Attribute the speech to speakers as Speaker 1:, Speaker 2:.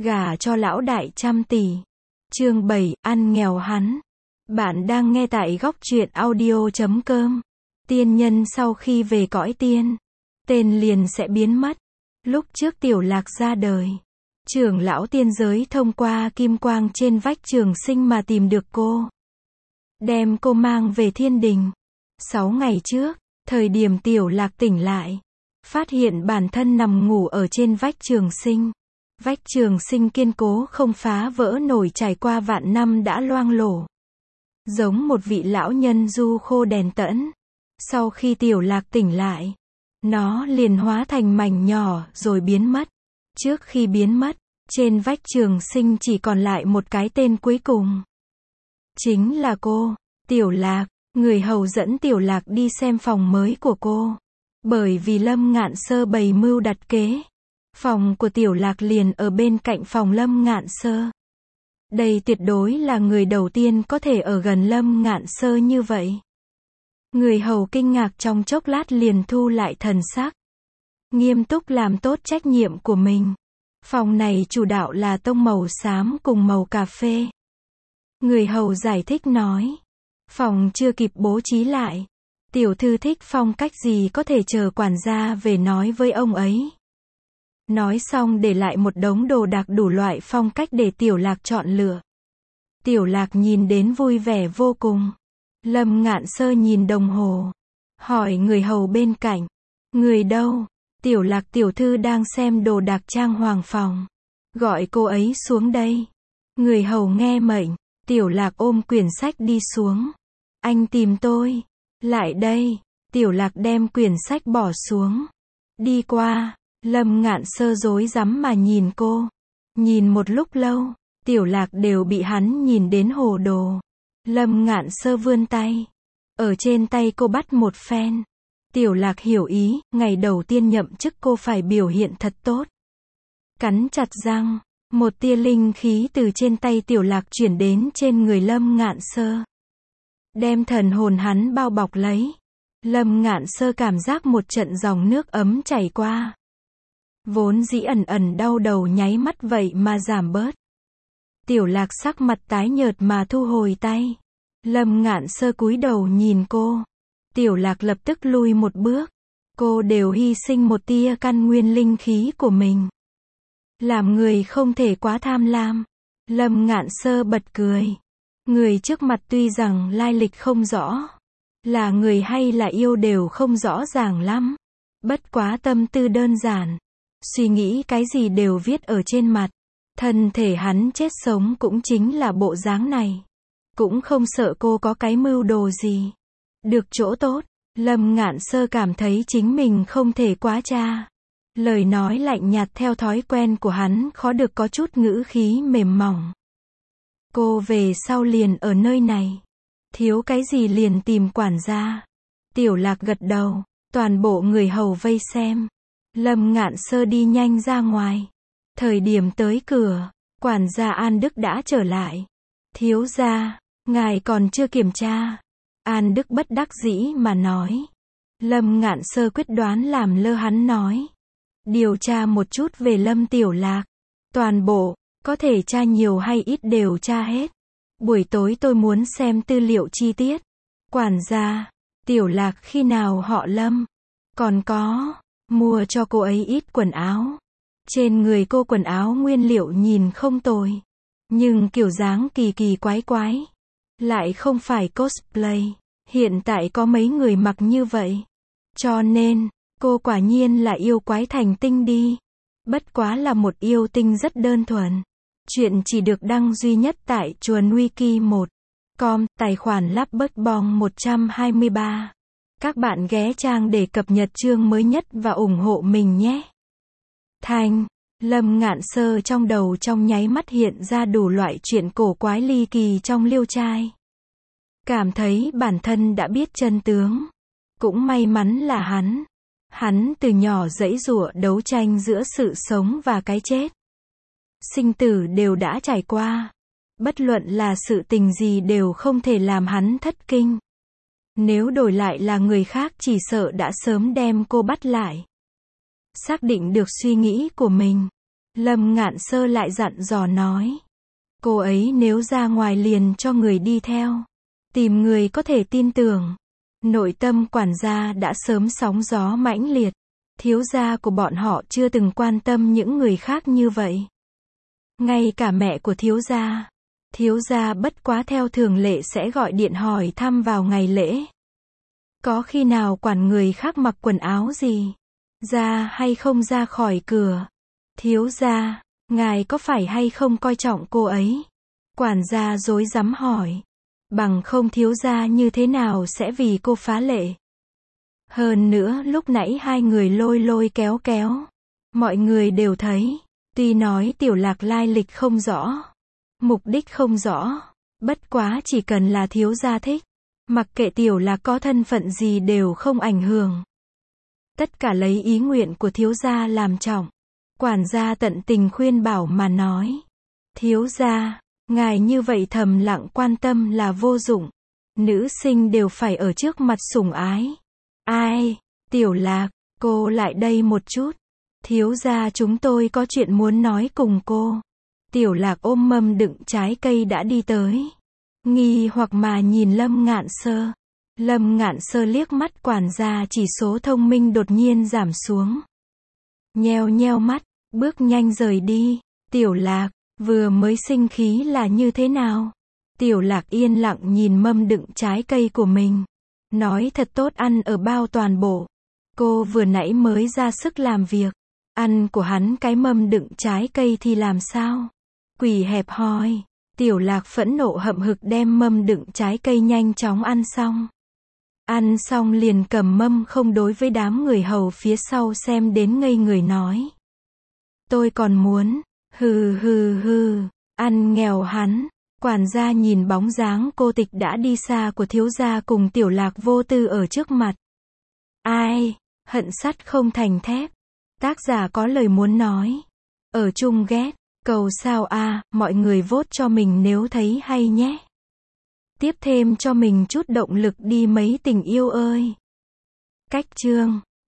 Speaker 1: gả cho lão đại trăm tỷ. Chương 7, ăn nghèo hắn. Bạn đang nghe tại góc truyện audio.com. Tiên nhân sau khi về cõi tiên, tên liền sẽ biến mất. Lúc trước Tiểu Lạc ra đời, trưởng lão tiên giới thông qua kim quang trên vách trường sinh mà tìm được cô, đem cô mang về thiên đình. 6 ngày trước, thời điểm Tiểu Lạc tỉnh lại, phát hiện bản thân nằm ngủ ở trên vách trường sinh. Vách trường sinh kiên cố không phá vỡ nổi, trải qua vạn năm đã loang lổ, giống một vị lão nhân du khô đèn tẫn. Sau khi Tiểu Lạc tỉnh lại, nó liền hóa thành mảnh nhỏ rồi biến mất. Trước khi biến mất, trên vách trường sinh chỉ còn lại một cái tên cuối cùng, chính là cô, Tiểu Lạc. Người hầu dẫn Tiểu Lạc đi xem phòng mới của cô. Bởi vì Lâm Ngạn Sơ bày mưu đặt kế, phòng của Tiểu Lạc liền ở bên cạnh phòng Lâm Ngạn Sơ. Đây tuyệt đối là người đầu tiên có thể ở gần Lâm Ngạn Sơ như vậy. Người hầu kinh ngạc trong chốc lát liền thu lại thần sắc, nghiêm túc làm tốt trách nhiệm của mình. Phòng này chủ đạo là tông màu xám cùng màu cà phê. Người hầu giải thích nói, phòng chưa kịp bố trí lại. Tiểu thư thích phong cách gì có thể chờ quản gia về nói với ông ấy. Nói xong để lại một đống đồ đạc đủ loại phong cách để Tiểu Lạc chọn lựa. Tiểu Lạc nhìn đến vui vẻ vô cùng. Lâm Ngạn Sơ nhìn đồng hồ, hỏi người hầu bên cạnh, người đâu? Tiểu Lạc tiểu thư đang xem đồ đạc trang hoàng phòng, gọi cô ấy xuống đây. Người hầu nghe mệnh, Tiểu Lạc ôm quyển sách đi xuống. Anh tìm tôi. Lại đây. Tiểu Lạc đem quyển sách bỏ xuống, đi qua. Lâm Ngạn Sơ rối rắm mà nhìn cô. Nhìn một lúc lâu, Tiểu Lạc đều bị hắn nhìn đến hồ đồ. Lâm Ngạn Sơ vươn tay, ở trên tay cô bắt một phen. Tiểu Lạc hiểu ý, ngày đầu tiên nhậm chức cô phải biểu hiện thật tốt. Cắn chặt răng, một tia linh khí từ trên tay Tiểu Lạc chuyển đến trên người Lâm Ngạn Sơ, đem thần hồn hắn bao bọc lấy. Lâm Ngạn Sơ cảm giác một trận dòng nước ấm chảy qua. Vốn dĩ ẩn ẩn đau đầu nháy mắt vậy mà giảm bớt. Tiểu Lạc sắc mặt tái nhợt mà thu hồi tay. Lâm Ngạn Sơ cúi đầu nhìn cô. Tiểu Lạc lập tức lui một bước. Cô đều hy sinh một tia căn nguyên linh khí của mình. Làm người không thể quá tham lam. Lâm Ngạn Sơ bật cười. Người trước mặt tuy rằng lai lịch không rõ, là người hay là yêu đều không rõ ràng lắm. Bất quá tâm tư đơn giản, suy nghĩ cái gì đều viết ở trên mặt. Thân thể hắn chết sống cũng chính là bộ dáng này. Cũng không sợ cô có cái mưu đồ gì. Được chỗ tốt, Lâm Ngạn Sơ cảm thấy chính mình không thể quá cha. Lời nói lạnh nhạt theo thói quen của hắn khó được có chút ngữ khí mềm mỏng. Cô về sau liền ở nơi này. Thiếu cái gì liền tìm quản gia. Tiểu Lạc gật đầu, toàn bộ người hầu vây xem. Lâm Ngạn Sơ đi nhanh ra ngoài. Thời điểm tới cửa, quản gia An Đức đã trở lại. Thiếu gia, ngài còn chưa kiểm tra. An Đức bất đắc dĩ mà nói. Lâm Ngạn Sơ quyết đoán làm lơ hắn nói. Điều tra một chút về Lâm Tiểu Lạc. Toàn bộ, có thể tra nhiều hay ít đều tra hết. Buổi tối tôi muốn xem tư liệu chi tiết. Quản gia, Tiểu Lạc khi nào họ Lâm? Còn có, mua cho cô ấy ít quần áo. Trên người cô quần áo nguyên liệu nhìn không tồi, nhưng kiểu dáng kỳ kỳ quái quái. Lại không phải cosplay. Hiện tại có mấy người mặc như vậy. Cho nên, cô quả nhiên là yêu quái thành tinh đi. Bất quá là một yêu tinh rất đơn thuần. Chuyện chỉ được đăng duy nhất tại chuồn wiki 1.com, tài khoản Lapbotbong 123. Các bạn ghé trang để cập nhật chương mới nhất và ủng hộ mình nhé. Thành, Lâm Ngạn Sơ trong đầu trong nháy mắt hiện ra đủ loại chuyện cổ quái ly kỳ trong liêu trai. Cảm thấy bản thân đã biết chân tướng. Cũng may mắn là hắn từ nhỏ giãy giụa đấu tranh giữa sự sống và cái chết. Sinh tử đều đã trải qua. Bất luận là sự tình gì đều không thể làm hắn thất kinh. Nếu đổi lại là người khác chỉ sợ đã sớm đem cô bắt lại. Xác định được suy nghĩ của mình, Lâm Ngạn Sơ lại dặn dò nói. Cô ấy nếu ra ngoài liền cho người đi theo. Tìm người có thể tin tưởng. Nội tâm quản gia đã sớm sóng gió mãnh liệt. Thiếu gia của bọn họ chưa từng quan tâm những người khác như vậy. Ngay cả mẹ của thiếu gia bất quá theo thường lệ sẽ gọi điện hỏi thăm vào ngày lễ. Có khi nào quản người khác mặc quần áo gì, ra hay không ra khỏi cửa. Thiếu gia, ngài có phải hay không coi trọng cô ấy? Quản gia rối rắm hỏi. Bằng không thiếu gia như thế nào sẽ vì cô phá lệ? Hơn nữa lúc nãy hai người lôi lôi kéo kéo. Mọi người đều thấy. Tuy nói Tiểu Lạc lai lịch không rõ. Mục đích không rõ. Bất quá chỉ cần là thiếu gia thích. Mặc kệ Tiểu Lạc có thân phận gì đều không ảnh hưởng. Tất cả lấy ý nguyện của thiếu gia làm trọng. Quản gia tận tình khuyên bảo mà nói. Thiếu gia, ngài như vậy thầm lặng quan tâm là vô dụng. Nữ sinh đều phải ở trước mặt sủng ái. Ai, Tiểu Lạc, cô lại đây một chút. Thiếu gia chúng tôi có chuyện muốn nói cùng cô. Tiểu Lạc ôm mâm đựng trái cây đã đi tới. Nghi hoặc mà nhìn Lâm Ngạn Sơ. Lâm Ngạn Sơ liếc mắt quản gia, chỉ số thông minh đột nhiên giảm xuống. Nheo nheo mắt, bước nhanh rời đi. Tiểu Lạc, vừa mới sinh khí là như thế nào? Tiểu Lạc yên lặng nhìn mâm đựng trái cây của mình. Nói thật tốt ăn ở bao toàn bộ. Cô vừa nãy mới ra sức làm việc. Ăn của hắn cái mâm đựng trái cây thì làm sao? Quỷ hẹp hòi. Tiểu Lạc phẫn nộ hậm hực đem mâm đựng trái cây nhanh chóng ăn xong. Ăn xong liền cầm mâm không đối với đám người hầu phía sau xem đến ngây người nói. Tôi còn muốn, hừ hừ hừ, ăn nghèo hắn. Quản gia nhìn bóng dáng cô tịch đã đi xa của thiếu gia cùng Tiểu Lạc vô tư ở trước mặt. Ai, hận sắt không thành thép. Tác giả có lời muốn nói. Ở chung ghét, cầu sao a, mọi người vote cho mình nếu thấy hay nhé. Tiếp thêm cho mình chút động lực đi mấy tình yêu ơi. Cách chương